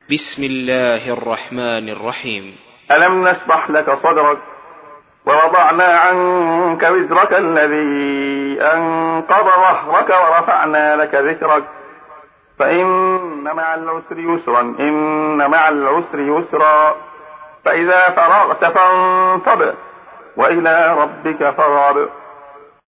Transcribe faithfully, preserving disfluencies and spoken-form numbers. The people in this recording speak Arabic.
بسم الله الرحمن الرحيم. ألم نشرح لك صدرك ووضعنا عنك وزرك الذي أنقض ظهرك ورفعنا لك ذكرك فإن مع العسر يسرا إن مع العسر يسرا فإذا فرغت فانصب وإلى ربك فارغب